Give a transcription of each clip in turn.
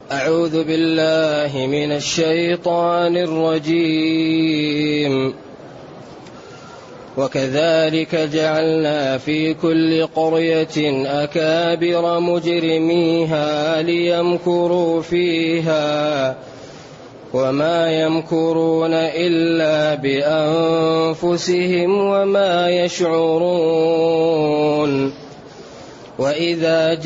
أعوذ بالله من الشيطان الرجيم. وكذلك جعلنا في كل قرية أكابر مجرميها ليمكروا فيها وما يمكرون إلا بأنفسهم وما يشعرون. وإذا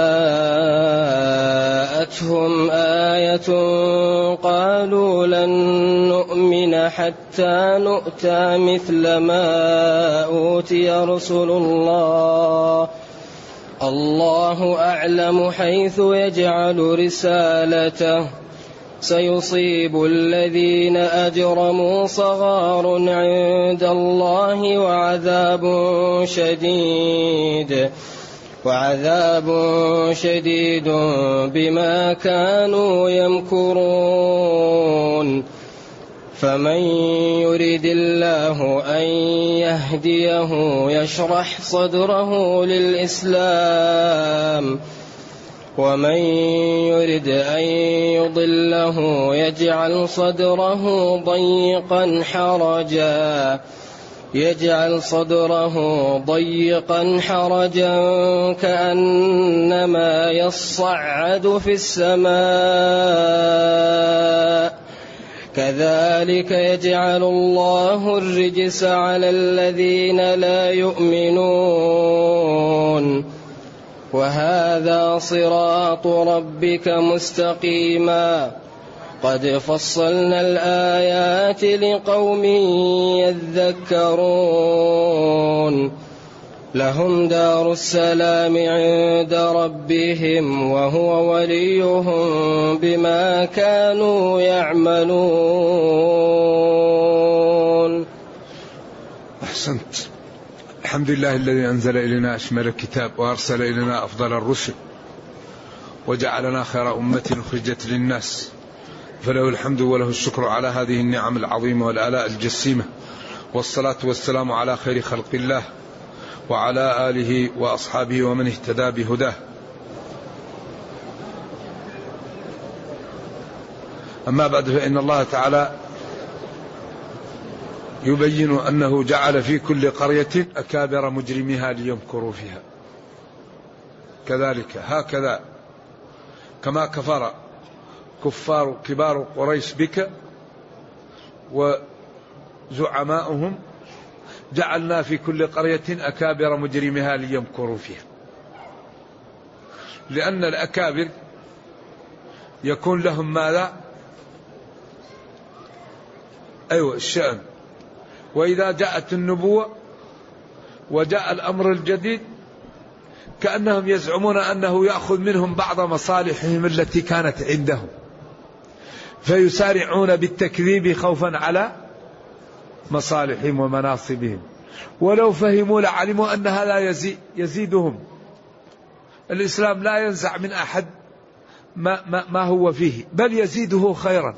جاءتهم آية قالوا لن نؤمن حتى نؤتى مثل ما أوتي رسل الله، الله أعلم حيث يجعل رسالته، سيصيب الذين أجرموا صغار عند الله وعذاب شديد بما كانوا يمكرون. فمن يرد الله أن يهديه يشرح صدره للإسلام، ومن يرد أن يضله يجعل صدره ضيقا حرجا كأنما يصعد في السماء، كذلك يجعل الله الرجس على الذين لا يؤمنون. وهذا صراط ربك مستقيما، قد فصلنا الآيات لقوم يذكرون. لهم دار السلام عند ربهم وهو وليهم بما كانوا يعملون. أحسنت. الحمد لله الذي أنزل إلينا أشمل الكتاب وأرسل إلينا أفضل الرسل وجعلنا خير أمة أخرجت للناس، فله الحمد وله الشكر على هذه النعم العظيمة والآلاء الجسيمة، والصلاة والسلام على خير خلق الله وعلى آله وأصحابه ومن اهتدى بهداه. أما بعد، فإن الله تعالى يبين أنه جعل في كل قرية أكابر مجرميها ليمكروا فيها، كذلك هكذا كما كفر كفار كبار قريش بك وزعماؤهم جعلنا في كل قرية أكابر مجرمها ليمكروا فيها، لأن الأكابر يكون لهم ماذا؟ الشأن. وإذا جاءت النبوة وجاء الأمر الجديد كأنهم يزعمون أنه يأخذ منهم بعض مصالحهم التي كانت عندهم، فيسارعون بالتكذيب خوفا على مصالحهم ومناصبهم، ولو فهموا لعلموا أن هذا يزيدهم. الإسلام لا ينزع من أحد ما هو فيه، بل يزيده خيرا.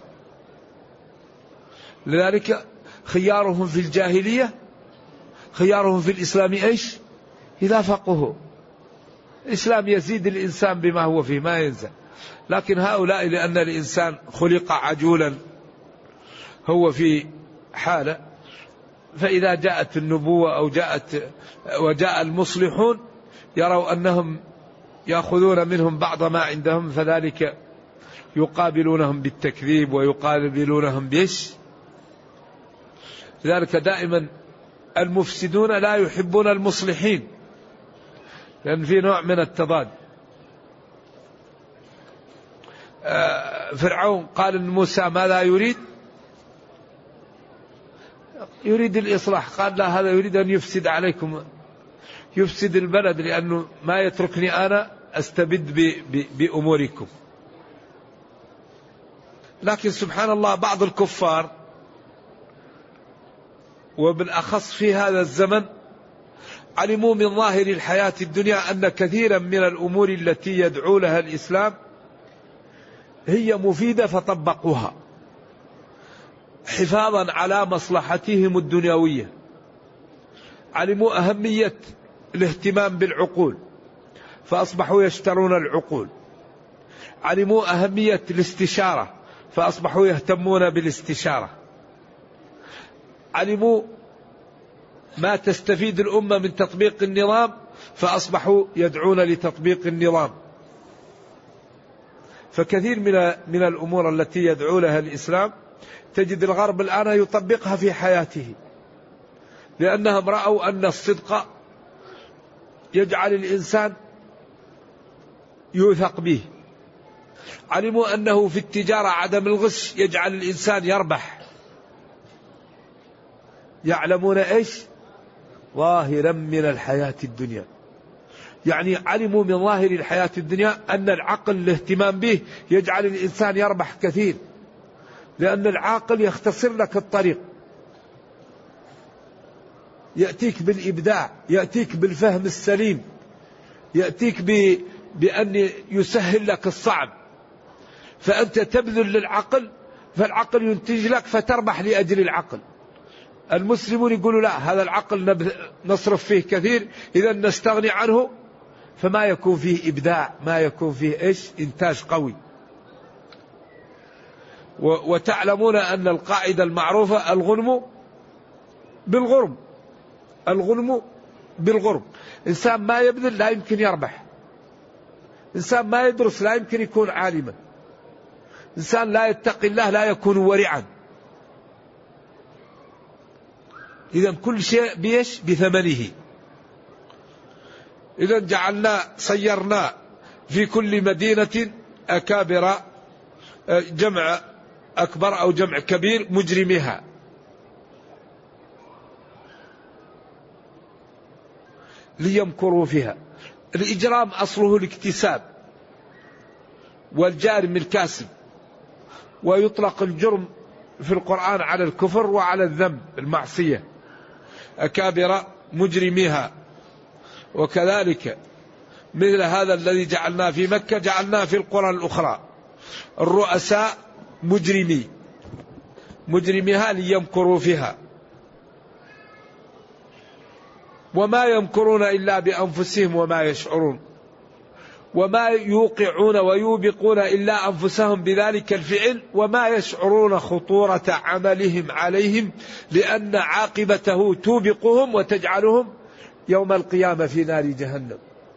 لذلك خيارهم في الجاهلية خيارهم في الإسلام إيش؟ إذا فقهوا. الإسلام يزيد الإنسان بما هو فيه، ما ينزع. لكن هؤلاء لأن الإنسان خلق عجولا هو في حالة، فإذا جاءت النبوة أو وجاء المصلحون يروا أنهم يأخذون منهم بعض ما عندهم، فذلك يقابلونهم بالتكذيب ويقابلونهم بإيش؟ لذلك دائما المفسدون لا يحبون المصلحين، لأن في نوع من التضاد. فرعون قال لموسى ماذا يريد؟ يريد الإصلاح. قال لا، هذا يريد أن يفسد عليكم، يفسد البلد، لأنه ما يتركني أنا أستبد بأموركم. لكن سبحان الله بعض الكفار وبالأخص في هذا الزمن علموا من ظاهر الحياة الدنيا أن كثيرا من الأمور التي يدعو لها الإسلام هي مفيدة فطبقوها حفاظا على مصلحتهم الدنيوية. علموا أهمية الاهتمام بالعقول فأصبحوا يشترون العقول. علموا أهمية الاستشارة فأصبحوا يهتمون بالاستشارة. علموا ما تستفيد الأمة من تطبيق النظام فأصبحوا يدعون لتطبيق النظام. فكثير من الأمور التي يدعو لها الإسلام تجد الغرب الآن يطبقها في حياته، لأنهم رأوا أن الصدق يجعل الإنسان يوثق به. علموا أنه في التجارة عدم الغش يجعل الإنسان يربح. يعلمون إيش؟ ظاهرا من الحياة الدنيا، يعني علموا من ظاهر الحياة الدنيا أن العقل الاهتمام به يجعل الإنسان يربح كثير، لأن العاقل يختصر لك الطريق، يأتيك بالإبداع، يأتيك بالفهم السليم، يأتيك بأن يسهل لك الصعب، فأنت تبذل للعقل فالعقل ينتج لك فتربح لأجل العقل. المسلمون يقولوا لا، هذا العقل نصرف فيه كثير، إذا نستغني عنه، فما يكون فيه إبداع، ما يكون فيه إيش؟ إنتاج قوي. وتعلمون أن القاعدة المعروفة الغنم بالغرم، الغنم بالغرم. إنسان ما يبذل لا يمكن يربح، إنسان ما يدرس لا يمكن يكون عالما، إنسان لا يتقي الله لا يكون ورعا. إذا كل شيء بيش بثمنه. إذا جعلنا صيرنا في كل مدينة أكابر، جمع أكبر أو جمع كبير، مجرميها. ليمكروا فيها. الإجرام أصله الاكتساب، والجارم الكاسب، ويطلق الجرم في القرآن على الكفر وعلى الذنب المعصية. أكابر مجرميها. وكذلك مثل هذا الذي جعلناه في مكة جعلناه في القرى الأخرى. الرؤساء مجرميها ليمكروا فيها، وما يمكرون إلا بأنفسهم وما يشعرون، وما يوقعون ويوبقون إلا أنفسهم بذلك الفعل، وما يشعرون خطورة عملهم عليهم، لأن عاقبته توبقهم وتجعلهم يوم القيامة في نار جهنم.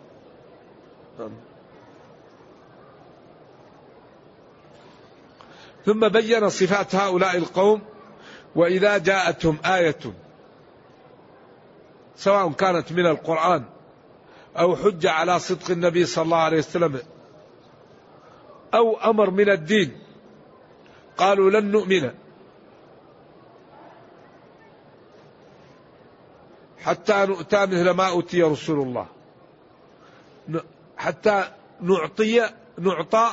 ثم بين صفات هؤلاء القوم. وإذا جاءتهم آية سواء كانت من القرآن أو حجة على صدق النبي صلى الله عليه وسلم أو أمر من الدين، قالوا لن نؤمن حتى نؤتى مثل ما أوتي رسول الله، حتى نعطى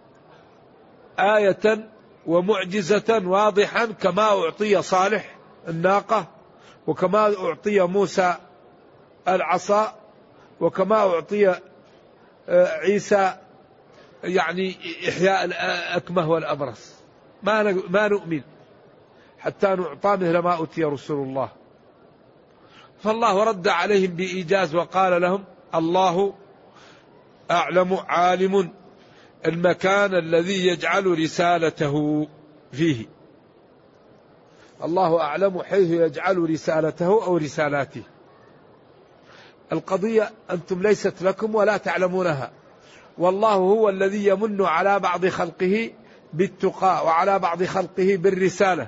آية ومعجزة واضحا كما أعطي صالح الناقة، وكما أعطي موسى العصا، وكما أعطي عيسى يعني إحياء الأكمه والأبرص. ما نؤمن حتى نعطى مثل ما أوتي رسول الله. فالله رد عليهم بإيجاز وقال لهم الله أعلم عالم المكان الذي يجعل رسالته فيه. الله أعلم حيث يجعل رسالته أو رسالاته. القضية أنتم ليست لكم ولا تعلمونها، والله هو الذي يمن على بعض خلقه بالتقى وعلى بعض خلقه بالرسالة،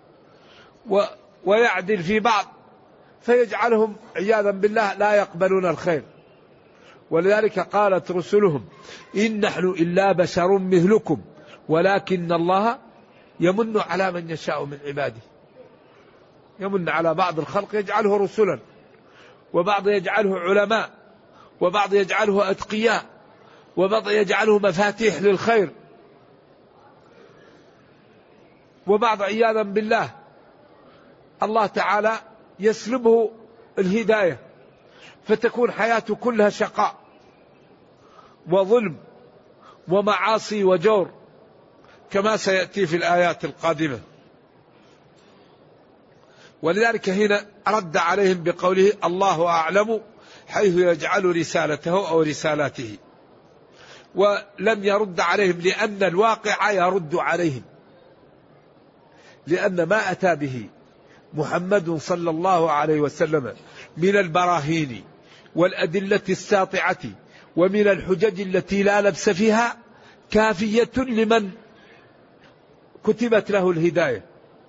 ويعدل في بعض فيجعلهم عياذا بالله لا يقبلون الخير. ولذلك قالت رسلهم إن نحن إلا بشر مثلكم ولكن الله يمن على من يشاء من عباده. يمن على بعض الخلق يجعله رسلا، وبعض يجعله علماء، وبعض يجعله أتقياء، وبعض يجعله مفاتيح للخير، وبعض عياذا بالله الله تعالى يسلبه الهداية، فتكون حياته كلها شقاء وظلم ومعاصي وجور، كما سيأتي في الآيات القادمة. ولذلك هنا رد عليهم بقوله الله أعلم حيث يجعل رسالته أو رسالاته. ولم يرد عليهم لأن الواقع يرد عليهم، لأن ما أتى به محمد صلى الله عليه وسلم من البراهين والأدلة الساطعة ومن الحجج التي لا لبس فيها كافية لمن كتبت له الهداية.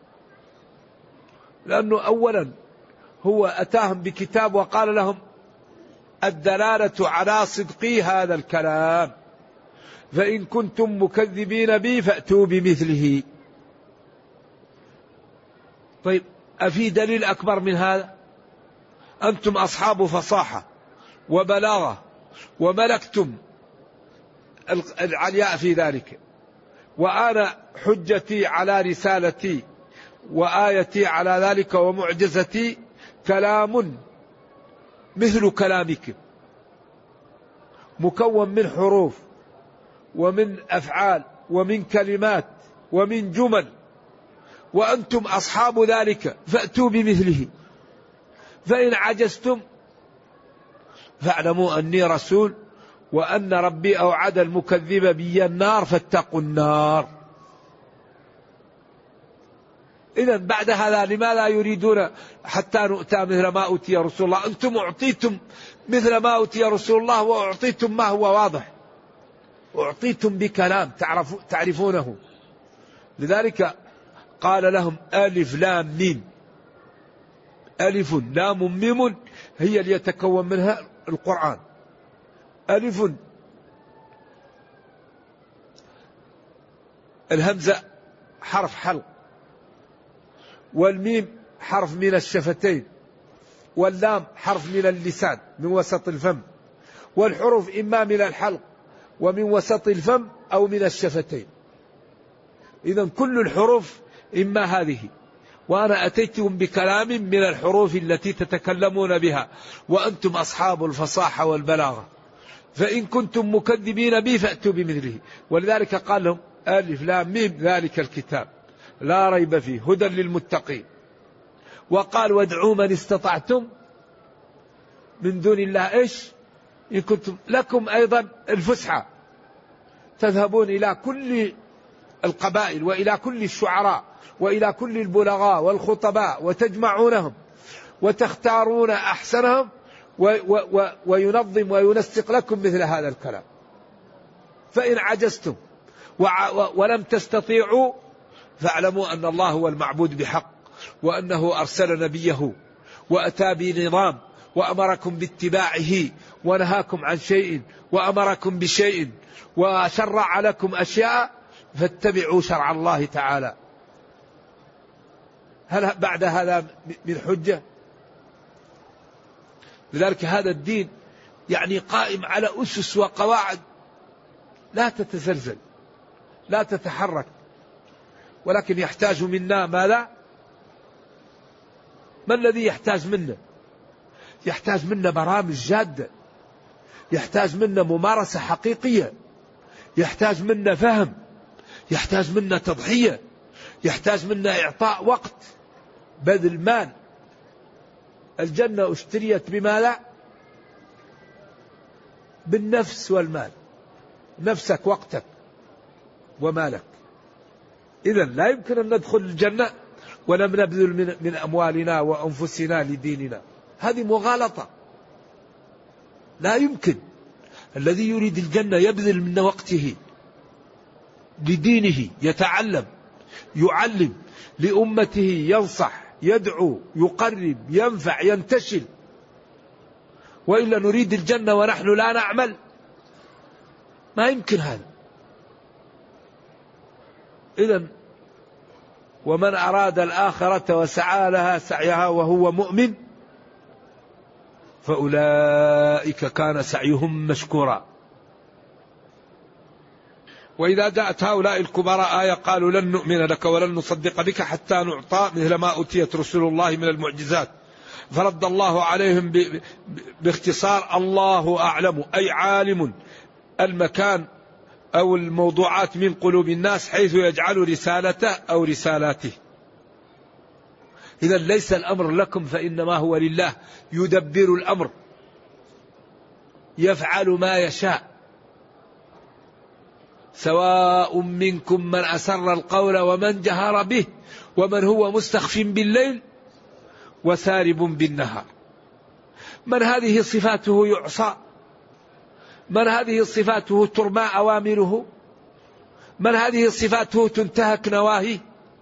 لأنه أولا هو أتاهم بكتاب وقال لهم الدلالة على صدق هذا الكلام، فإن كنتم مكذبين بي فأتوا بمثله. طيب أفي دليل أكبر من هذا؟ أنتم أصحاب فصاحة وبلاغة وملكتم العلياء في ذلك، وأنا حجتي على رسالتي وآيتي على ذلك ومعجزتي كلام مثل كلامكم، مكون من حروف ومن أفعال ومن كلمات ومن جمل، وأنتم أصحاب ذلك فأتوا بمثله. فإن عجزتم فاعلموا أني رسول وأن ربي أوعد المكذب بي النار فاتقوا النار. إذا بعد هذا لماذا يريدون حتى نؤتى مثل ما أوتي رسول الله؟ أنتم أعطيتم مثل ما أوتي رسول الله، وأعطيتم ما هو واضح، أعطيتم بكلام تعرفونه. لذلك قال لهم ألف لام ميم، ألف لام ميم هي اللي يتكون منها القرآن. ألف الهمزة حرف حلق، والميم حرف من الشفتين، واللام حرف من اللسان من وسط الفم، والحروف إما من الحلق ومن وسط الفم أو من الشفتين. إذن كل الحروف إما هذه، وأنا أتيتم بكلام من الحروف التي تتكلمون بها، وأنتم أصحاب الفصاحة والبلاغة، فإن كنتم مكذبين بي فأتوا بمثله. ولذلك قال لهم ألف لام ميم ذلك الكتاب لا ريب فيه هدى للمتقين. وقال وادعوا من استطعتم من دون الله إيش إن كنتم لكم أيضا الفسحة، تذهبون إلى كل القبائل وإلى كل الشعراء وإلى كل البلغاء والخطباء وتجمعونهم وتختارون أحسنهم وينظم وينسق لكم مثل هذا الكلام. فإن عجزتم ولم تستطيعوا فاعلموا أن الله هو المعبود بحق، وأنه أرسل نبيه وأتى بنظام وأمركم باتباعه ونهاكم عن شيء وأمركم بشيء وشرع لكم أشياء فاتبعوا شرع الله تعالى. هل بعد هذا من حجة؟ لذلك هذا الدين يعني قائم على أسس وقواعد لا تتزلزل لا تتحرك، ولكن يحتاج منا ماذا؟ ما الذي يحتاج منا؟ يحتاج منا برامج جادة، يحتاج منا ممارسة حقيقية، يحتاج منا فهم، يحتاج منا تضحية، يحتاج منا إعطاء وقت، بذل مال. الجنة اشتريت بماذا؟ بالنفس والمال، نفسك وقتك ومالك. إذن لا يمكن أن ندخل الجنة ولم نبذل من أموالنا وأنفسنا لديننا، هذه مغالطة، لا يمكن. الذي يريد الجنة يبذل من وقته لدينه، يتعلم يعلم لأمته، ينصح يدعو يقرب ينفع ينتشل. وإلا نريد الجنة ونحن لا نعمل، ما يمكن هذا. إذن ومن أراد الآخرة وسعى لها سعيها وهو مؤمن فأولئك كان سعيهم مشكورا. وإذا جاءت هؤلاء الكبراء آية قالوا لن نؤمن لك ولن نصدق بك حتى نعطى مثل ما أوتيت رسل الله من المعجزات. فرد الله عليهم باختصار الله أعلم، أي عالم المكان أو الموضوعات من قلوب الناس حيث يجعل رسالته أو رسالاته. إذا ليس الأمر لكم فإنما هو لله، يدبر الأمر يفعل ما يشاء. سواء منكم من أسر القول ومن جهر به ومن هو مستخف بالليل وسارب بالنهار. من هذه صفاته يعصى؟ من هذه صفاته ترمى أوامره؟ من هذه صفاته تنتهك نواهيه؟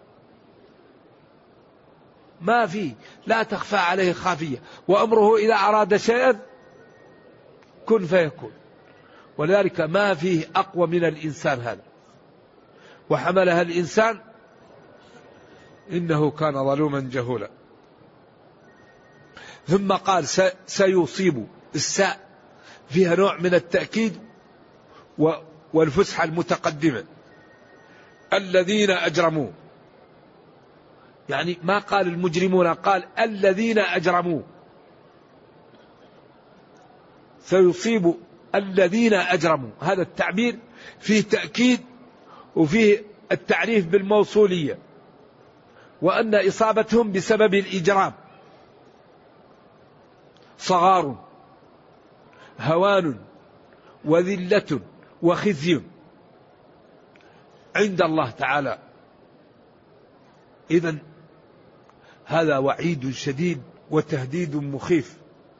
ما في، لا تخفى عليه خافية، وأمره إذا أراد شيئا كن فيكون. ولذلك ما فيه أقوى من الإنسان هذا. وحملها الإنسان إنه كان ظلوما جهولا. ثم قال سيصيب، الساء فيها نوع من التأكيد والفسحة المتقدمة، الذين أجرموا، يعني ما قال المجرمون، قال الذين أجرموا. سيصيب الذين أجرموا، هذا التعبير فيه تأكيد وفيه التعريف بالموصولية، وأن إصابتهم بسبب الإجرام صغار هوان وذلة وخزي عند الله تعالى. إذن هذا وعيد شديد وتهديد مخيف،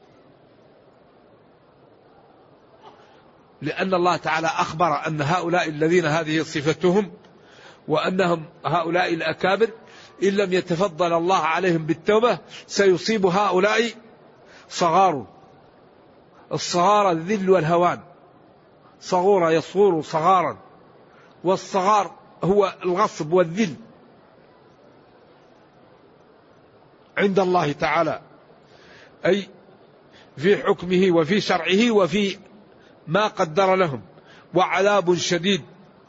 لأن الله تعالى أخبر أن هؤلاء الذين هذه صفتهم وأنهم هؤلاء الأكابر إن لم يتفضل الله عليهم بالتوبة سيصيب هؤلاء صغار. الصغار الذل والهوان، صغور يصغر صغارا، والصغار هو الغصب والذل عند الله تعالى، أي في حكمه وفي شرعه وفي ما قدر لهم، وعذاب شديد.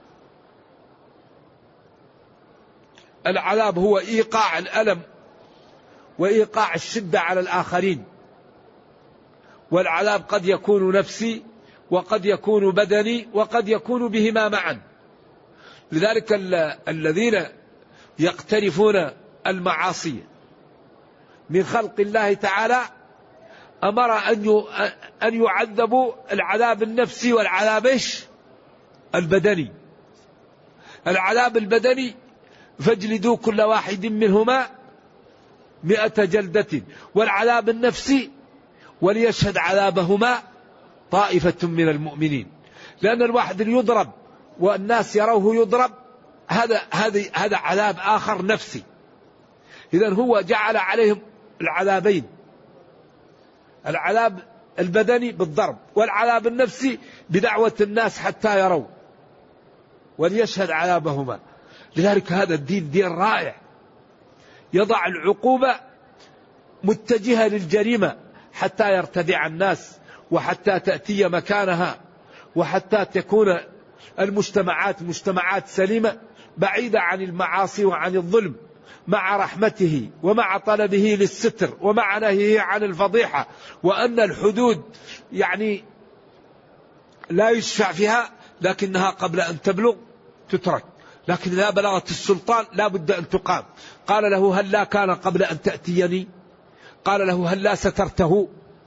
العذاب هو إيقاع الألم وإيقاع الشدة على الآخرين، والعذاب قد يكون نفسي وقد يكون بدني وقد يكون بهما معا. لذلك الذين يقترفون المعاصي من خلق الله تعالى أمر أن يعذبوا العذاب النفسي والعذاب البدني. العذاب البدني فاجلدوا كل واحد منهما 100 جلدة، والعذاب النفسي وليشهد عذابهما طائفة من المؤمنين. لأن الواحد يضرب والناس يروه يضرب، هذا عذاب آخر نفسي. إذن هو جعل عليهم العذابين، العذاب البدني بالضرب والعذاب النفسي بدعوة الناس حتى يروا وليشهد عذابهما. لذلك هذا الدين دين رائع، يضع العقوبة متجهة للجريمة حتى يرتدع الناس وحتى تأتي مكانها وحتى تكون المجتمعات مجتمعات سليمة بعيدة عن المعاصي وعن الظلم، مع رحمته ومع طلبه للستر ومع نهيه عن الفضيحة. وأن الحدود يعني لا يشفع فيها، لكنها قبل أن تبلغ تترك، لكن إذا بلغت السلطان لا بد أن تقام. قال له هل لا كان قبل أن تأتيني؟ قال له هل لا سترته؟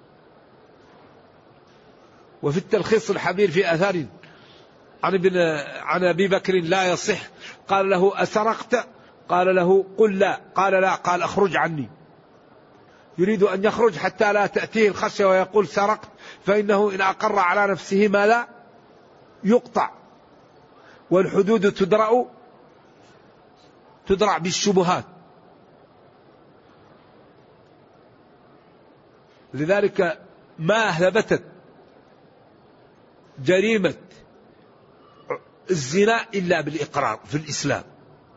وفي التلخيص الحبير في أثار عن أبي بكر لا يصح، قال له أسرقت؟ قال له قل لا. قال لا. قال أخرج عني. يريد أن يخرج حتى لا تأتيه الخشية ويقول سرقت، فإنه إن أقر على نفسه ما لا يقطع. والحدود تدرع بالشبهات. لذلك ما ثبتت جريمة الزنا إلا بالإقرار في الإسلام.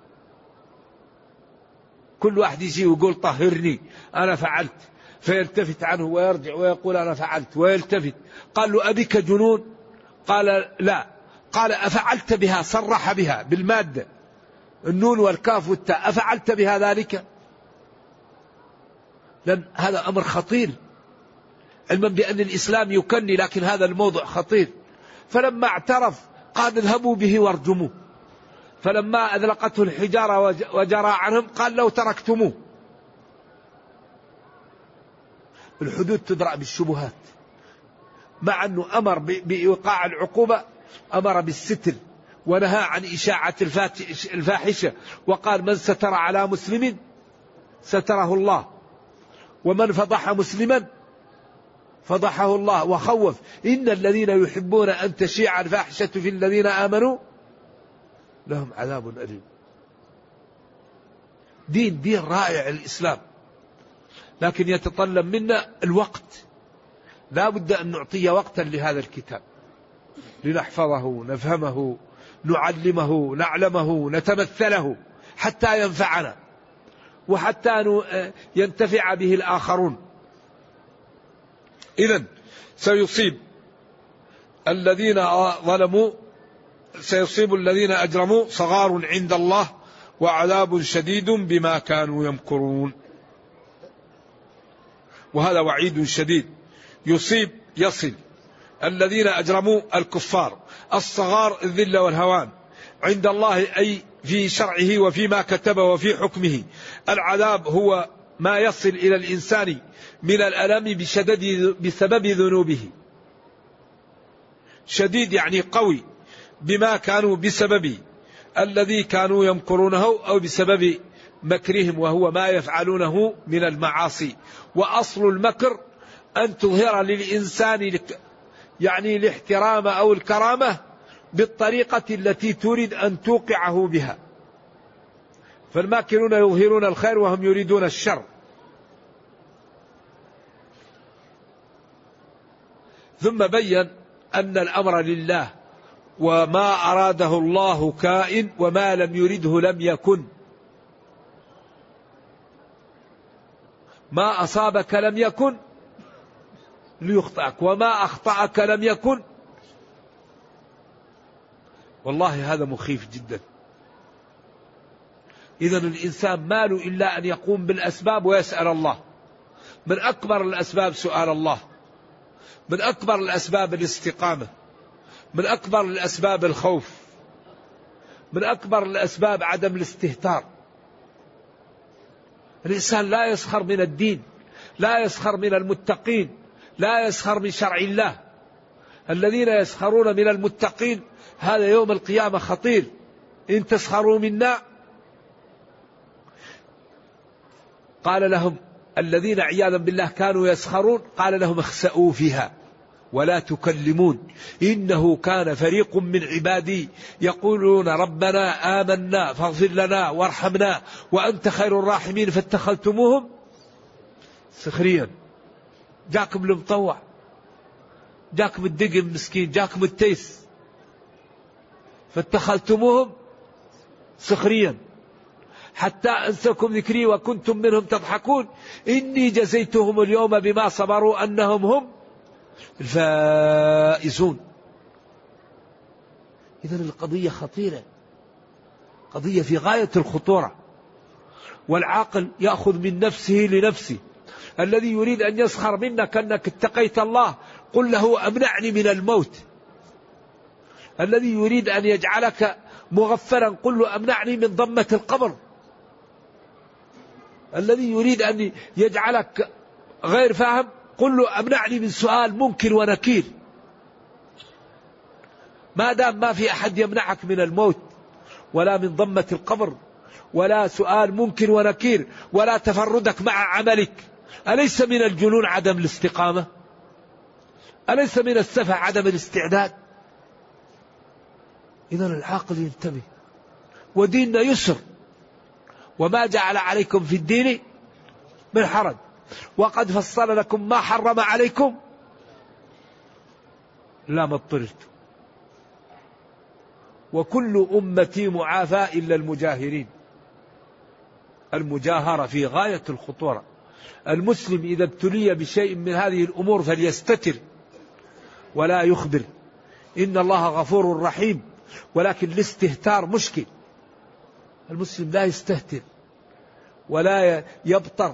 كل واحد يجي ويقول طهرني أنا فعلت، فيلتفت عنه ويرجع ويقول أنا فعلت ويلتفت. قال له أبيك جنون؟ قال لا. قال أفعلت بها؟ صرح بها بالمادة النون والكاف والتاء، أفعلت بها ذلك؟ لأن هذا أمر خطير، علما بأن الإسلام يكني، لكن هذا الموضوع خطير. فلما اعترف قال اذهبوا به وارجموه. فلما أذلقته الحجارة وجرى عنهم قال لو تركتموه. الحدود تدرأ بالشبهات، مع أنه أمر بإيقاع العقوبة، أمر بالستر ونهى عن إشاعة الفاحشة، وقال من ستر على مسلم ستره الله، ومن فضح مسلما فضحه الله، وخوف إن الذين يحبون أن تشيع الفاحشة في الذين آمنوا لهم عذاب أليم. دين رائع الإسلام، لكن يتطلب منا الوقت. لا بد أن نعطي وقتا لهذا الكتاب لنحفظه، نفهمه، نعلمه، نعلمه، نتمثله حتى ينفعنا وحتى ينتفع به الآخرون. إذن سيصيب الذين ظلموا، سيصيب الذين أجرموا صغار عند الله وعذاب شديد بما كانوا يمكرون. وهذا وعيد شديد يصل الذين أجرموا الكفار الصغار الذل والهوان عند الله، أي في شرعه وفيما كتب وفي حكمه. العذاب هو ما يصل إلى الإنسان من الألم بسبب ذنوبه. شديد يعني قوي، بما كانوا بسبب الذي كانوا يمكرونه أو بسبب مكرهم، وهو ما يفعلونه من المعاصي. وأصل المكر أن تظهر للإنسان يعني الاحترام أو الكرامة بالطريقة التي تريد أن توقعه بها. فالماكرون يظهرون الخير وهم يريدون الشر. ثم بين أن الأمر لله، وما أراده الله كائن، وما لم يرده لم يكن. ما أصابك لم يكن ليخطئك، وما أخطأك لم يكن. والله هذا مخيف جدا. إذن الإنسان ما له إلا أن يقوم بالأسباب ويسأل الله. من أكبر الأسباب سؤال الله، من أكبر الأسباب الاستقامة، من أكبر الأسباب الخوف، من أكبر الأسباب عدم الاستهتار. الإنسان لا يسخر من الدين، لا يسخر من المتقين، لا يسخر من شرع الله. الذين يسخرون من المتقين هذا يوم القيامة خطير. إن تسخروا منا، قال لهم الذين عياذا بالله كانوا يسخرون، قال لهم اخسئوا فيها ولا تكلمون إنه كان فريق من عبادي يقولون ربنا آمنا فاغفر لنا وارحمنا وأنت خير الراحمين فاتخذتموهم سخريا. جاكم المطوع، جاكم الدقم مسكين، جاكم التيس، فاتخذتموهم سخريا حتى أنسكم ذكري وكنتم منهم تضحكون إني جزيتهم اليوم بما صبروا أنهم هم الفائزون. إذن القضية خطيرة، قضية في غاية الخطورة. والعاقل يأخذ من نفسه لنفسه. الذي يريد أن يسخر منك أنك اتقيت الله قل له أمنعني من الموت. الذي يريد أن يجعلك مغفلا قل له أمنعني من ضمة القبر. الذي يريد أن يجعلك غير فاهم قل له أمنعني من سؤال منكر ونكير. ما دام ما في أحد يمنعك من الموت ولا من ضمة القبر ولا سؤال منكر ونكير ولا تفردك مع عملك، أليس من الجنون عدم الاستقامة؟ أليس من السفه عدم الاستعداد؟ إذن العاقل ينتبه. وديننا يسر، وما جعل عليكم في الدين من حرج وقد فصل لكم ما حرم عليكم لا ما اضطررتم وكل أمتي معافى إلا المجاهرين. المجاهرة في غاية الخطورة. المسلم إذا ابتلي بشيء من هذه الأمور فليستتر ولا يخبر. إن الله غفور رحيم، ولكن الاستهتار مشكل. المسلم لا يستهتر ولا يبطر.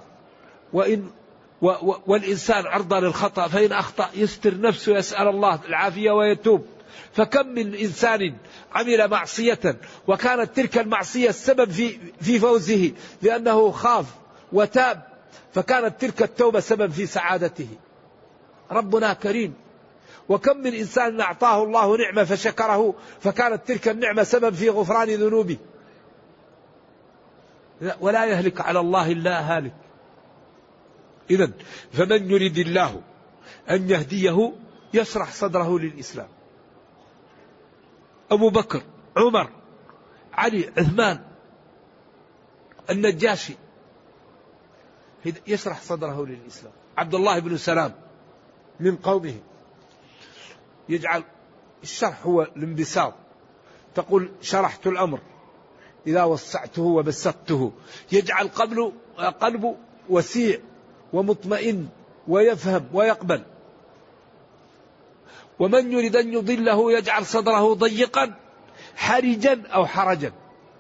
والإنسان عرضة للخطأ، فإن أخطأ يستر نفسه يسأل الله العافية ويتوب. فكم من إنسان عمل معصية وكانت تلك المعصية السبب في فوزه لأنه خاف وتاب، فكانت تلك التوبة سبب في سعادته. ربنا كريم وكم من إنسان أعطاه الله نعمة فشكره فكانت تلك النعمة سبب في غفران ذنوبه. ولا يهلك على الله إلا هالك. إذن فمن يريد الله أن يهديه يشرح صدره للإسلام. أبو بكر، عمر، علي، عثمان، النجاشي يشرح صدره للإسلام. عبد الله بن سلام من قومه يجعل الشرح هو الانبساط. تقول شرحت الأمر إذا وسعته وبسطته، يجعل قلبه وسيع ومطمئن ويفهم ويقبل. ومن يريد أن يضله يجعل صدره ضيقا حرجا أو حرجا.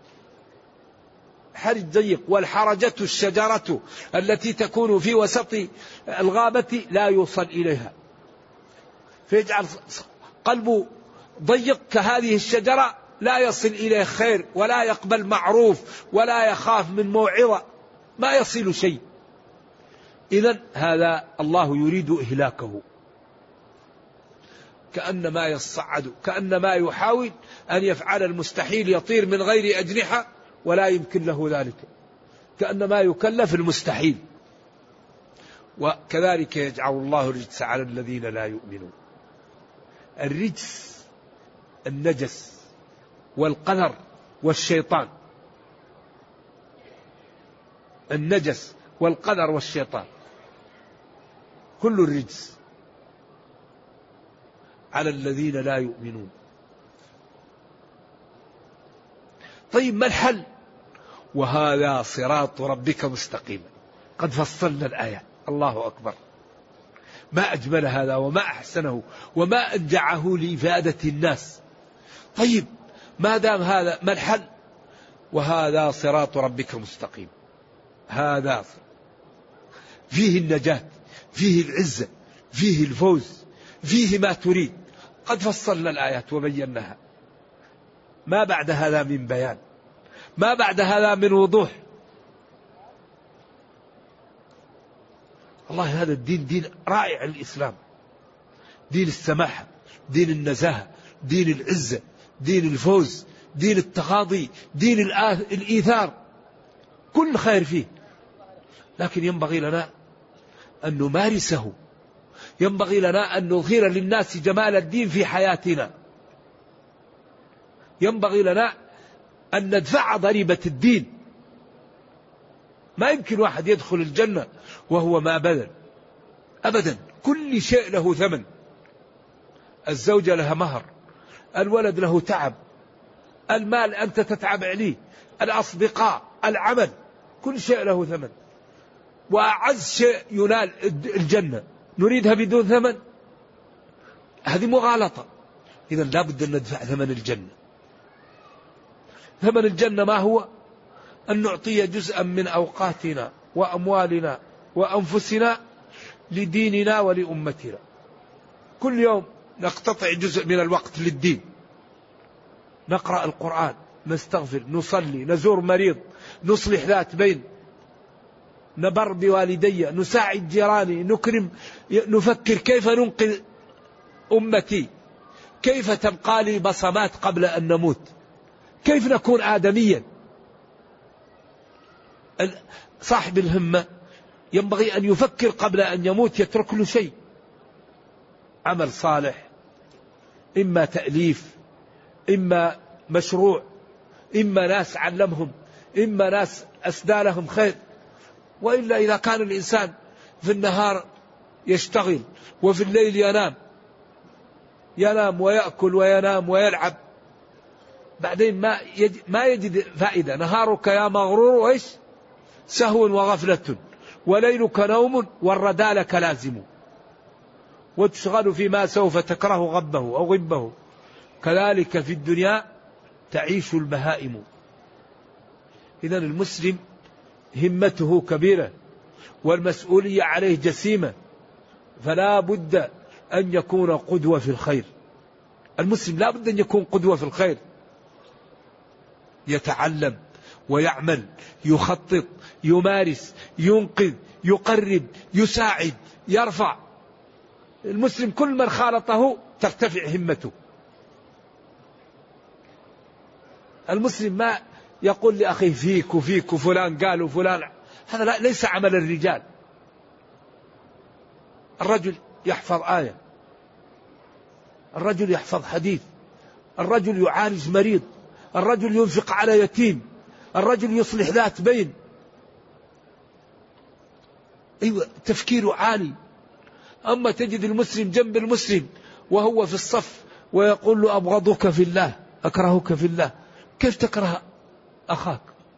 حرج ضيق، والحرجة الشجرة التي تكون في وسط الغابة لا يوصل إليها، فيجعل قلبه ضيق كهذه الشجرة لا يصل إليه خير ولا يقبل معروف ولا يخاف من موعظة، ما يصل شيء. إذن هذا الله يريد إهلاكه، كأنما يصعد، كأنما يحاول أن يفعل المستحيل، يطير من غير أجنحة ولا يمكن له ذلك، كأنما يكلف المستحيل. وكذلك يجعل الله الرجس على الذين لا يؤمنون. الرجس النجس والقذر والشيطان، النجس والقذر والشيطان كل الرجس على الذين لا يؤمنون. طيب ما الحل؟ وهذا صراط ربك مستقيما. قد فصلنا الآيات. الله أكبر، ما أجمل هذا وما أحسنه وما أنجعه لإفادة الناس. طيب ما دام هذا، ما الحل؟ وهذا صراط ربك مستقيم. هذا فيه النجاة، فيه العزة، فيه الفوز، فيه ما تريد. قد فصلنا الآيات وبيناها. ما بعد هذا من بيان، ما بعد هذا من وضوح. الله هذا الدين دين رائع. الإسلام دين السماحة، دين النزاهة، دين العزة، دين الفوز، دين التغاضي، دين الإيثار، كل خير فيه. لكن ينبغي لنا أن نمارسه، ينبغي لنا أن نظهر للناس جمال الدين في حياتنا، ينبغي لنا أن ندفع ضريبة الدين. ما يمكن واحد يدخل الجنة وهو ما بذل أبدا. كل شيء له ثمن. الزوجة لها مهر، الولد له تعب، المال أنت تتعب عليه، الأصدقاء، العمل، كل شيء له ثمن. وأعز شيء ينال الجنة نريدها بدون ثمن؟ هذه مغالطة. إذن لا بد أن ندفع ثمن الجنة. ثمن الجنة ما هو؟ أن نعطي جزءا من أوقاتنا وأموالنا وأنفسنا لديننا ولأمتنا. كل يوم نقتطع جزء من الوقت للدين، نقرأ القرآن، نستغفر، نصلي، نزور مريض، نصلح ذات بين، نبر بوالدي، نساعد جيراني، نكرم، نفكر كيف ننقذ أمتي، كيف تبقى لي بصمات قبل أن نموت، كيف نكون آدميا. صاحب الهمة ينبغي أن يفكر قبل أن يموت، يترك له شيء، عمل صالح، إما تأليف، إما مشروع، إما ناس علمهم، إما ناس أسدى لهم خير. وإلا إذا كان الإنسان في النهار يشتغل وفي الليل ينام ويأكل وينام ويلعب، بعدين ما يجد فائدة. نهارك يا مغرور وإيش؟ سهو وغفلة، وليلك نوم، والردى لك لازم، وتشغل فيما سوف تكره غبه أو غبه، كذلك في الدنيا تعيش البهائم. إذن المسلم همته كبيرة والمسؤولية عليه جسيمة، فلا بد أن يكون قدوة في الخير. المسلم لا بد أن يكون قدوة في الخير، يتعلم ويعمل، يخطط، يمارس، ينقذ، يقرب، يساعد، يرفع. المسلم كل من خالطه ترتفع همته. المسلم ما يقول لأخيه فيك وفيك وفلان قال وفلان، هذا ليس عمل الرجال. الرجل يحفظ آية، الرجل يحفظ حديث، الرجل يعالج مريض، الرجل ينفق على يتيم، الرجل يصلح ذات بين. أيوة، تفكيره عالي. أما تجد المسلم جنب المسلم وهو في الصف ويقول له أبغضك في الله أكرهك في الله، كيف تكره أخاك؟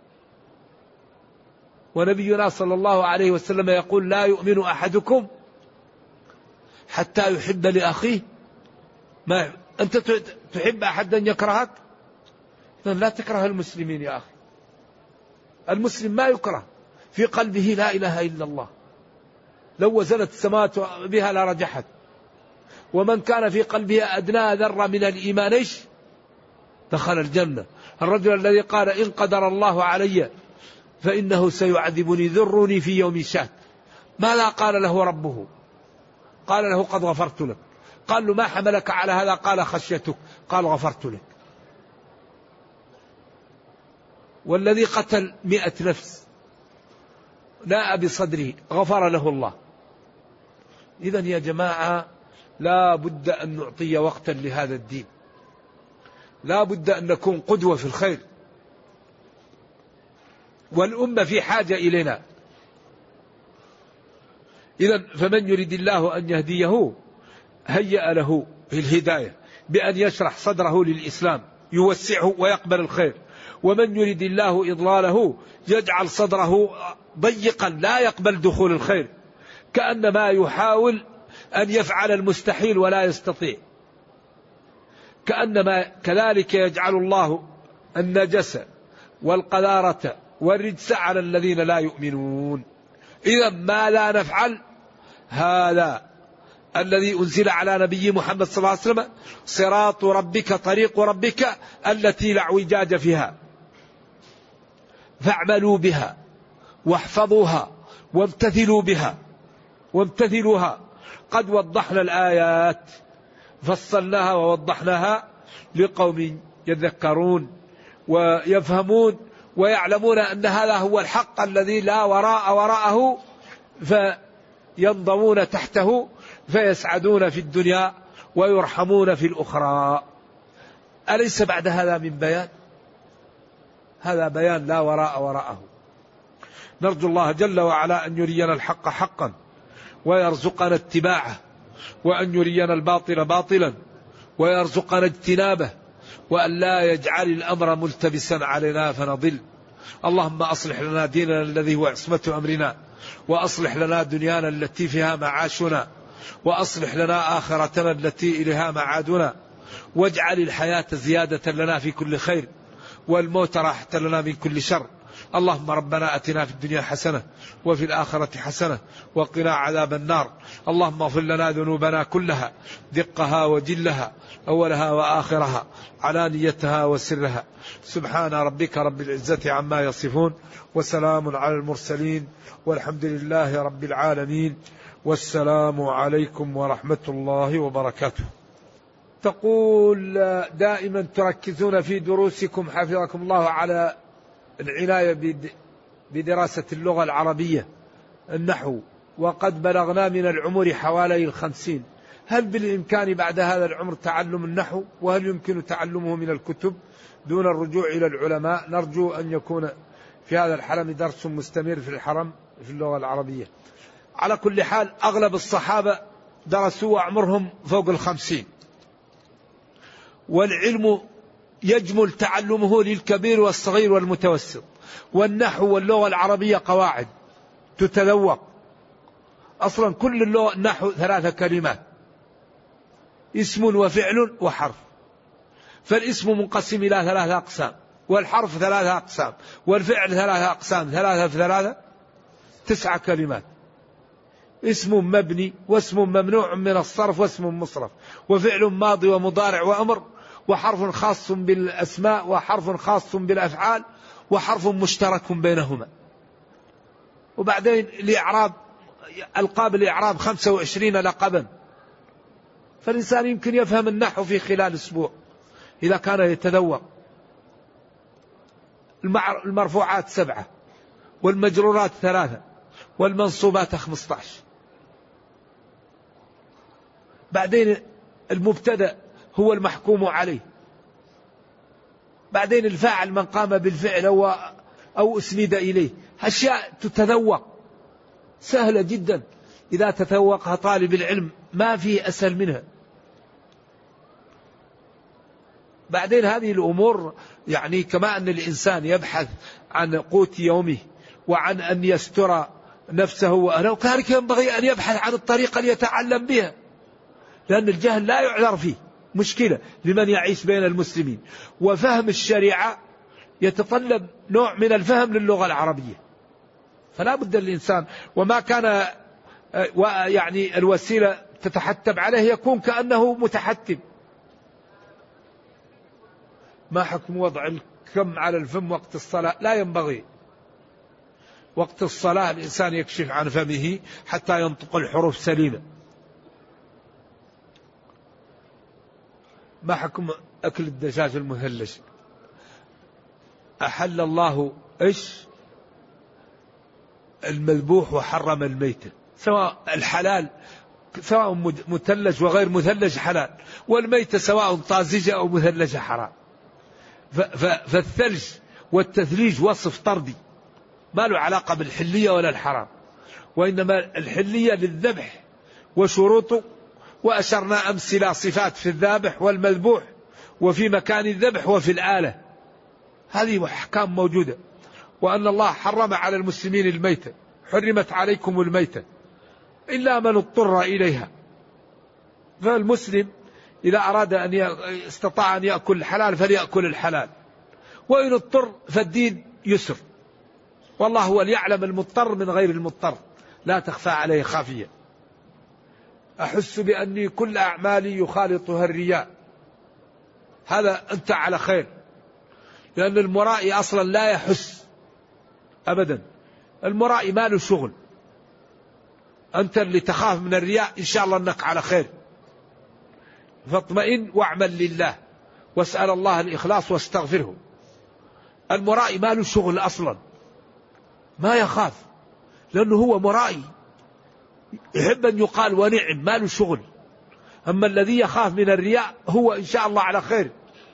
ونبينا صلى الله عليه وسلم يقول لا يؤمن أحدكم حتى يحب لأخيه ما أنت تحب أحدا يكرهك. لا تكره المسلمين يا أخي. المسلم ما يكره، في قلبه لا إله إلا الله، لو وزنت السماوات بها لرجحت. ومن كان في قلبه أدنى ذرة من الإيمان إيش؟ دخل الجنة. الرجل الذي قال إن قدر الله علي فإنه سيعذبني ذرني في يوم شات، ماذا قال له ربه؟ قال له قد غفرت لك. قال له ما حملك على هذا؟ قال خشيتك. قال غفرت لك. والذي قتل 100 نفس لا بصدره غفر له الله. إذن يا جماعة لا بد أن نعطي وقتا لهذا الدين، لا بد أن نكون قدوة في الخير، والأمة في حاجة إلينا. إذن فمن يريد الله أن يهديه هيأ له الهداية بأن يشرح صدره للإسلام، يوسعه ويقبل الخير. ومن يريد الله إضلاله يجعل صدره ضيقا لا يقبل دخول الخير، كأنما يحاول أن يفعل المستحيل ولا يستطيع. كأنما كذلك يجعل الله النجس والقذارة والرجس على الذين لا يؤمنون. إذا ما لا نفعل هذا الذي أنزل على نبي محمد صلى الله عليه وسلم، صراط ربك طريق ربك التي لا اعوجاج فيها فاعملوا بها واحفظوها وامتثلوا بها وامتثلوها. قد وضحنا الآيات فصلناها ووضحناها لقوم يذكرون ويفهمون ويعلمون أن هذا هو الحق الذي لا وراءه، فينضمون تحته فيسعدون في الدنيا ويرحمون في الأخرى. أليس بعد هذا من بيان؟ هذا بيان لا وراءه. نرجو الله جل وعلا أن يرينا الحق حقا ويرزقنا اتباعه، وأن يرينا الباطل باطلا ويرزقنا اجتنابه، وأن لا يجعل الأمر ملتبسا علينا فنضل. اللهم أصلح لنا ديننا الذي هو عصمة أمرنا، وأصلح لنا دنيانا التي فيها معاشنا، وأصلح لنا آخرتنا التي إليها معادنا، واجعل الحياة زيادة لنا في كل خير والموت راحة لنا من كل شر. اللهم ربنا أتنا في الدنيا حسنة وفي الآخرة حسنة وقنا عذاب النار. اللهم اغفر لنا ذنوبنا كلها دقها وجلها أولها وآخرها علانيتها وسرها. سبحان ربك رب العزة عما يصفون وسلام على المرسلين والحمد لله رب العالمين، والسلام عليكم ورحمة الله وبركاته. تقول دائما تركزون في دروسكم حفظكم الله على العناية بدراسة اللغة العربية النحو، وقد بلغنا من العمر حوالي 50. هل بالإمكان بعد هذا العمر تعلم النحو؟ وهل يمكن تعلمه من الكتب دون الرجوع إلى العلماء؟ نرجو أن يكون في هذا الحرم درس مستمر في الحرم في اللغة العربية. على كل حال أغلب الصحابة درسوا وعمرهم فوق 50، والعلم يجمل تعلمه للكبير والصغير والمتوسط. والنحو واللغة العربية قواعد تتذوق. أصلا كل اللغة النحو 3 كلمات: اسم وفعل وحرف. فالاسم منقسم إلى 3 أقسام، والحرف 3 أقسام، والفعل 3 أقسام، 3 في 3 9 كلمات. اسم مبني، واسم ممنوع من الصرف، واسم مصرف، وفعل ماضي ومضارع وأمر، وحرف خاص بالأسماء، وحرف خاص بالأفعال، وحرف مشترك بينهما. وبعدين الإعراب، ألقاب الإعراب 25 لقبا فالإنسان يمكن يفهم النحو في خلال أسبوع إذا كان يتذوق. المرفوعات 7 والمجرورات 3 والمنصوبات 15. بعدين المبتدأ هو المحكوم عليه، بعدين الفاعل من قام بالفعل أو أسند إليه. أشياء تتذوق سهلة جدا إذا تذوقها طالب العلم، ما فيه أسهل منها. بعدين هذه الأمور يعني كما أن الإنسان يبحث عن قوت يومه وعن أن يستر نفسه وأهله، كذلك ينبغي أن يبحث عن الطريقة ليتعلم بها، لأن الجهل لا يعذر فيه، مشكلة لمن يعيش بين المسلمين. وفهم الشريعة يتطلب نوع من الفهم للغة العربية، فلا بد الإنسان وما كان يعني الوسيلة تتحتم عليه يكون كأنه متحتم. ما حكم وضع الكم على الفم وقت الصلاة؟ لا ينبغي. وقت الصلاة الإنسان يكشف عن فمه حتى ينطق الحروف سليمة. ما حكم أكل الدجاج المثلج؟ أحل الله المذبوح وحرم الميتة، سواء الحلال سواء مثلج وغير مثلج حلال، والميتة سواء طازجة أو مثلجة حرام. فالثلج والتثليج وصف طردي ما له علاقة بالحلية ولا الحرام، وإنما الحلية للذبح وشروطه، وأشرنا أمس إلى صفات في الذابح والمذبوح وفي مكان الذبح وفي الآلة، هذه أحكام موجودة. وأن الله حرم على المسلمين الميتة، حرمت عليكم الميتة إلا من اضطر إليها. فالمسلم إذا أراد أن استطاع أن يأكل الحلال فليأكل الحلال، وإن اضطر فالدين يسر، والله هو يعلم المضطر من غير المضطر، لا تخفى عليه خافية. أحس بأني كل أعمالي يخالطها الرياء، هذا أنت على خير، لأن المرائي أصلا لا يحس أبدا، المرائي ما له شغل. أنت اللي تخاف من الرياء إن شاء الله أنك على خير، فاطمئن واعمل لله واسأل الله الإخلاص واستغفره. المرائي ما له شغل أصلا، ما يخاف لأنه هو مرائي، يحب أن يقال ونعم، ما له شغل. أما الذي يخاف من الرياء هو إن شاء الله على خير.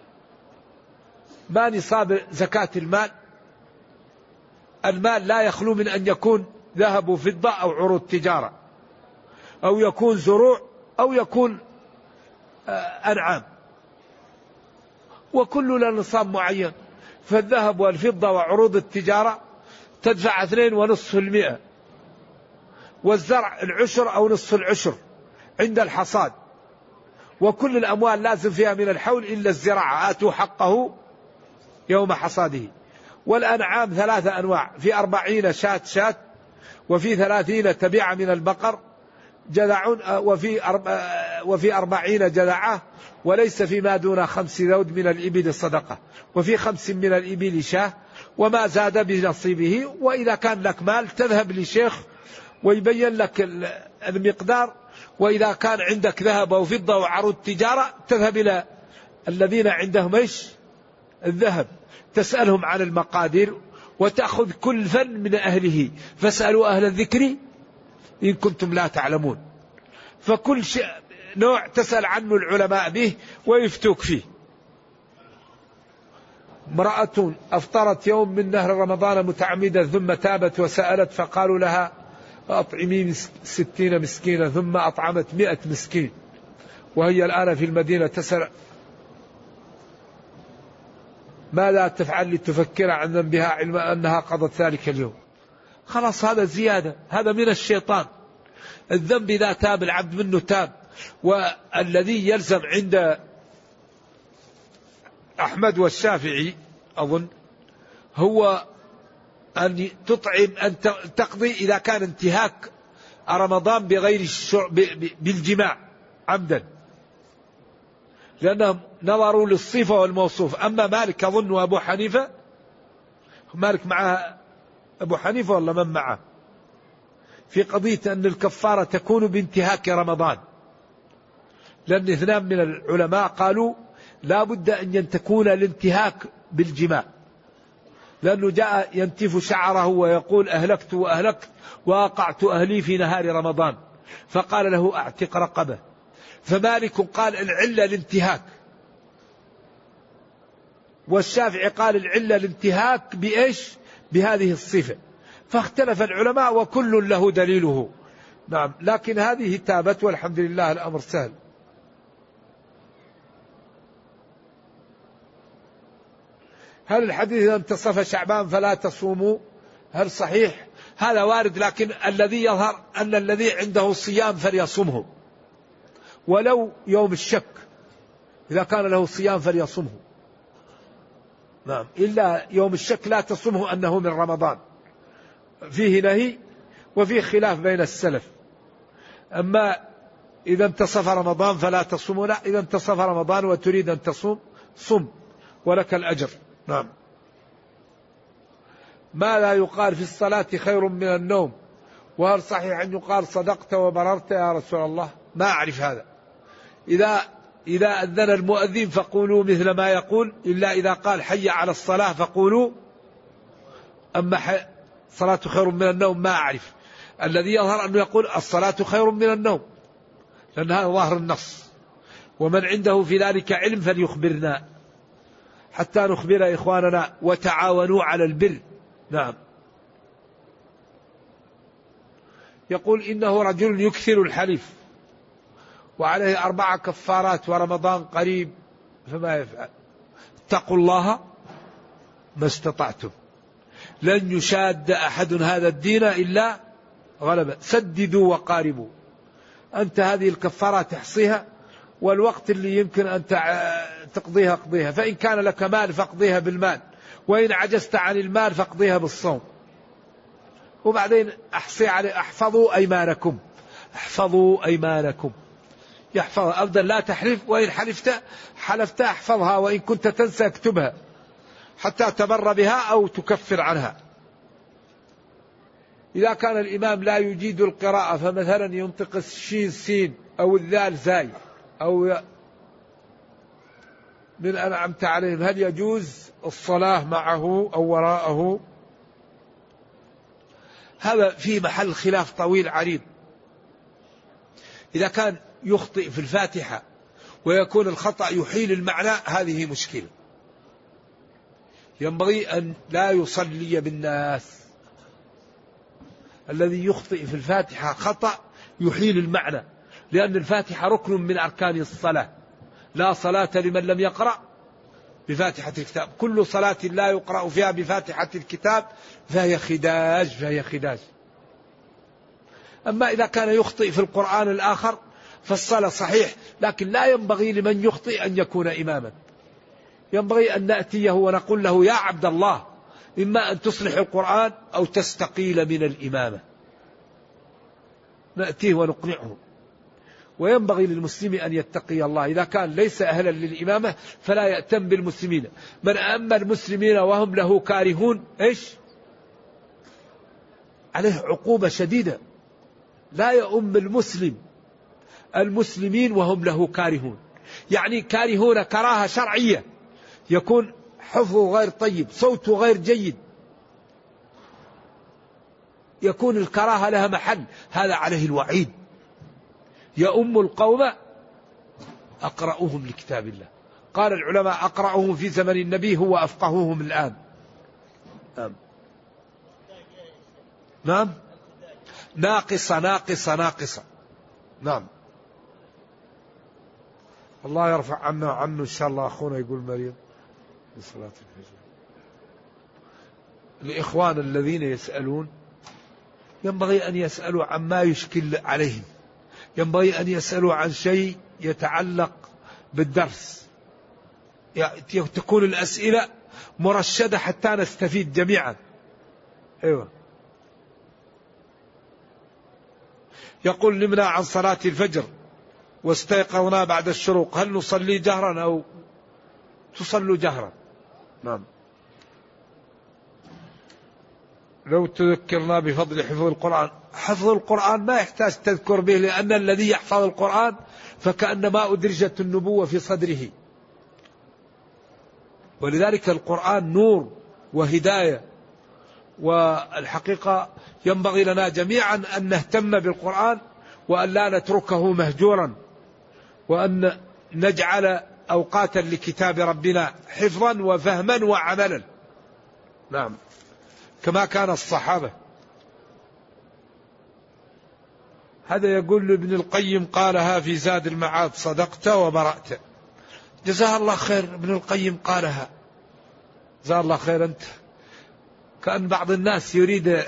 ما نصاب زكاة المال؟ المال لا يخلو من أن يكون ذهب وفضة أو عروض تجارة، أو يكون زروع، أو يكون أنعام، وكل له نصاب معين. فالذهب والفضة وعروض التجارة تدفع 2.5%، والزرع 10 أو نصف العشر عند الحصاد، وكل الأموال لازم فيها من الحول إلا الزراعة، آتوا حقه يوم حصاده. والأنعام 3 أنواع، في 40 شاة، وفي 30 تبيعة من البقر جذع، وفي 40 جذعة، وليس فيما دون 5 ذود من الإبل صدقة، وفي 5 من الإبل شاة، وما زاد بنصيبه. وإذا كان لك مال تذهب لشيخ ويبين لك المقدار، وإذا كان عندك ذهب أو فضة وعروض تجارة تذهب إلى الذين عندهم الذهب، تسألهم عن المقادير وتأخذ كل فن من أهله، فاسألوا أهل الذكر إن كنتم لا تعلمون. فكل شيء نوع تسأل عنه العلماء به ويفتوك فيه. امرأة أفطرت يوم من نهر رمضان متعمدة ثم تابت وسألت فقالوا لها أطعمي 60 مسكينة، ثم أطعمت 100 مسكين، وهي الآن في المدينة تسأل ماذا تفعل لتفكر عن ذنبها علم أنها قضت ذلك اليوم. خلاص هذا زيادة، هذا من الشيطان. الذنب إذا تاب العبد منه تاب. والذي يلزم عند أحمد والشافعي أظن هو أن تطعم، أن تقضي إذا كان انتهاك رمضان بغير بالجماع عمدا، لأنهم نظروا للصفة والموصوف. أما مالك أظن وأبو حنيفة، مالك مع أبو حنيفة ولا من معه في قضية أن الكفارة تكون بانتهاك رمضان، لأن اثنان من العلماء قالوا لا بد أن تكون الانتهاك بالجماع، لأنه جاء ينتف شعره ويقول أهلكت وأهلكت وأقعت أهلي في نهار رمضان، فقال له أعتق رقبة. فمالك قال العلة الانتهاك، والشافعي قال العلة الانتهاك بإيش؟ بهذه الصفة. فاختلف العلماء وكل له دليله. نعم، لكن هذه تابت والحمد لله الأمر سهل. هل الحديث إذا انتصف شعبان فلا تصوموا هل صحيح؟ هذا وارد، لكن الذي يظهر أن الذي عنده صيام فليصمه ولو يوم الشك، إذا كان له صيام فليصمه. نعم، إلا يوم الشك لا تصمه أنه من رمضان، فيه نهي وفيه خلاف بين السلف. أما إذا انتصف رمضان فلا تصوموا، لا، إذا انتصف رمضان وتريد أن تصوم صم ولك الأجر. نعم. ما لا يقال في الصلاة خير من النوم، وهل صحيح أن يقال صدقت وبررت يا رسول الله؟ ما أعرف هذا. إذا أذن المؤذن فقولوا مثل ما يقول، إلا إذا قال حي على الصلاة فقولوا. أما صلاة خير من النوم ما أعرف. الذي يظهر أنه يقول الصلاة خير من النوم، لأن هذا ظاهر النص. ومن عنده في ذلك علم فليخبرنا حتى نخبر إخواننا. وتعاونوا على البر. نعم. يقول إنه رجل يكثر الحلف وعليه 4 كفارات ورمضان قريب، فما يفعل؟ اتقوا الله ما استطعتم، لن يشاد أحد هذا الدين إلا غلبة. سددوا وقاربوا. أنت هذه الكفارات تحصيها، والوقت اللي يمكن أن تقضيها اقضيها. فإن كان لك مال فاقضيها بالمال، وإن عجزت عن المال فاقضيها بالصوم. وبعدين أحصي عليه. احفظوا أيمانكم، احفظوا أيمانكم. يحفظ أفضل لا تحلف، وإن حلفت احفظها، وإن كنت تنسى اكتبها حتى تبر بها أو تكفر عنها. إذا كان الإمام لا يجيد القراءة، فمثلا ينطق الشين سين أو الذال زاي أو من أنعمت عليهم، هل يجوز الصلاة معه أو وراءه؟ هذا في محل خلاف طويل عريض. إذا كان يخطئ في الفاتحة ويكون الخطأ يحيل المعنى، هذه مشكلة. ينبغي أن لا يصلي بالناس. الذي يخطئ في الفاتحة خطأ يحيل المعنى، لأن الفاتحة ركن من أركان الصلاة. لا صلاة لمن لم يقرأ بفاتحة الكتاب. كل صلاة لا يقرأ فيها بفاتحة الكتاب فهي خداج. أما إذا كان يخطئ في القرآن الآخر فالصلاة صحيح، لكن لا ينبغي لمن يخطئ أن يكون إماما. ينبغي أن نأتيه ونقول له يا عبد الله، إما أن تصلح القرآن أو تستقيل من الإمامة. نأتيه ونقنعه. وينبغي للمسلم أن يتقي الله. إذا كان ليس أهلا للإمامة فلا يأتم بالمسلمين. من أما المسلمين وهم له كارهون عليه عقوبة شديدة. لا يؤم المسلمين وهم له كارهون، يعني كارهون كراهة شرعية، يكون حفظه غير طيب، صوته غير جيد، يكون الكراهة لها محل، هذا عليه الوعيد. يؤم القوم أقرأهم لكتاب الله. قال العلماء أقرأهم في زمن النبي هو أفقههم الآن. نعم. ناقصة. نعم. الله يرفع عنا عنه إن شاء الله. أخونا يقول مريض بصلاة الفجر. الإخوان الذين يسألون ينبغي أن يسألوا عما يشكل عليهم، ينبغي أن يسألوا عن شيء يتعلق بالدرس، تكون الأسئلة مرشدة حتى نستفيد جميعا. أيوة. يقول نمنا عن صلاة الفجر واستيقظنا بعد الشروق، هل نصلي جهرا أو تصلوا جهرا؟ نعم. لو تذكرنا بفضل حفظ القرآن. حفظ القرآن ما يحتاج تذكر به، لأن الذي يحفظ القرآن فكأنما أدرجت النبوة في صدره. ولذلك القرآن نور وهداية، والحقيقة ينبغي لنا جميعا أن نهتم بالقرآن وأن لا نتركه مهجورا، وأن نجعل أوقاتا لكتاب ربنا حفظا وفهما وعملا. نعم، كما كان الصحابة. هذا يقول لابن القيم قالها في زاد المعاد: صدقت وبرأت. جزاه الله خير، ابن القيم قالها، جزاه الله خير. أنت كأن بعض الناس يريد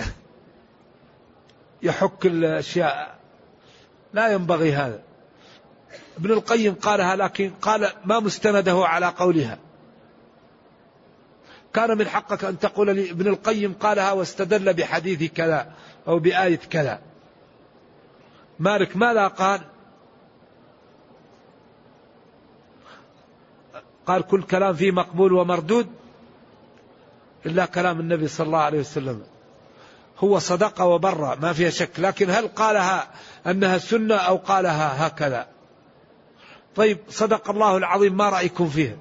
يحك الأشياء، لا ينبغي هذا. ابن القيم قالها، لكن قال ما مستنده على قولها. كان من حقك أن تقول لي ابن القيم قالها واستدل بحديث كذا أو بآية كذا. مالك ماذا قال؟ قال كل كلام فيه مقبول ومردود إلا كلام النبي صلى الله عليه وسلم. هو صدق وبر ما فيها شك، لكن هل قالها أنها سنة أو قالها هكذا؟ طيب، صدق الله العظيم، ما رأيكم فيها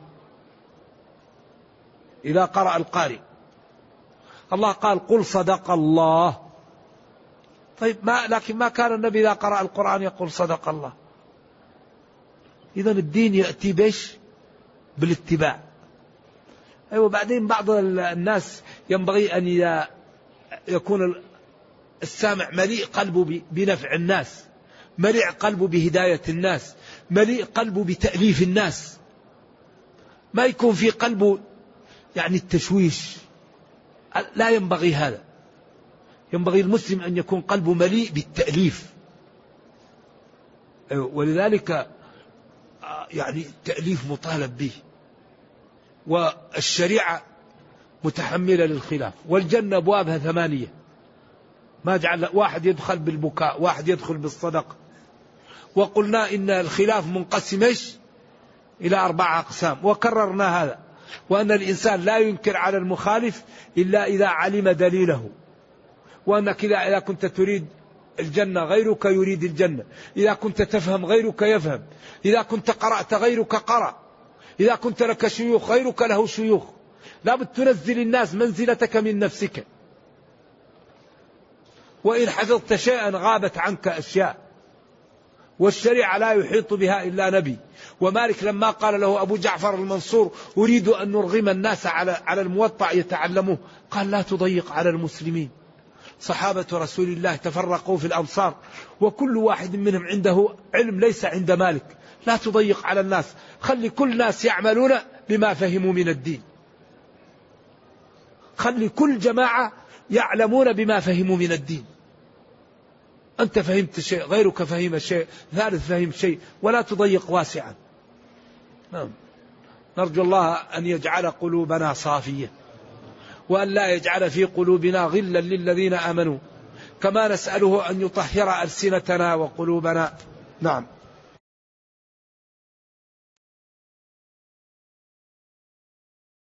إذا قرأ القارئ؟ الله قال قل صدق الله. طيب، لكن ما كان النبي إذا قرأ القرآن يقول صدق الله. إذن الدين يأتي بيش؟ بالاتباع. أيوة. بعدين بعض الناس ينبغي أن يكون السامع مليء قلبه بنفع الناس، مليء قلبه بهداية الناس، مليء قلبه بتأليف الناس، ما يكون في قلبه يعني التشويش. لا ينبغي هذا. ينبغي المسلم أن يكون قلبه مليء بالتأليف. ولذلك يعني التأليف مطالب به، والشريعة متحملة للخلاف. والجنة أبوابها 8، ما جعل واحد يدخل بالبكاء، واحد يدخل بالصدقة. وقلنا إن الخلاف منقسم إلى 4 أقسام، وكررنا هذا، وأن الإنسان لا ينكر على المخالف إلا إذا علم دليله، وأنك إذا كنت تريد الجنة غيرك يريد الجنة، إذا كنت تفهم غيرك يفهم، إذا كنت قرأت غيرك قرأ، إذا كنت لك شيوخ غيرك له شيوخ. لا بد تنزل الناس منزلتك من نفسك. وإن حفظت شيئا غابت عنك أشياء، والشريعة لا يحيط بها إلا نبي. ومالك لما قال له أبو جعفر المنصور أريد أن نرغم الناس على الموطأ يتعلموه، قال لا تضيق على المسلمين. صحابة رسول الله تفرقوا في الأمصار، وكل واحد منهم عنده علم ليس عند مالك. لا تضيق على الناس، خلي كل الناس يعملون بما فهموا من الدين، خلي كل جماعة يعلمون بما فهموا من الدين. أنت فهمت شيء، غيرك فهم شيء، ثالث فهم شيء، ولا تضيق واسعا. نعم. نرجو الله أن يجعل قلوبنا صافية، وأن لا يجعل في قلوبنا غلا للذين آمنوا، كما نسأله أن يطهر ألسنتنا وقلوبنا. نعم.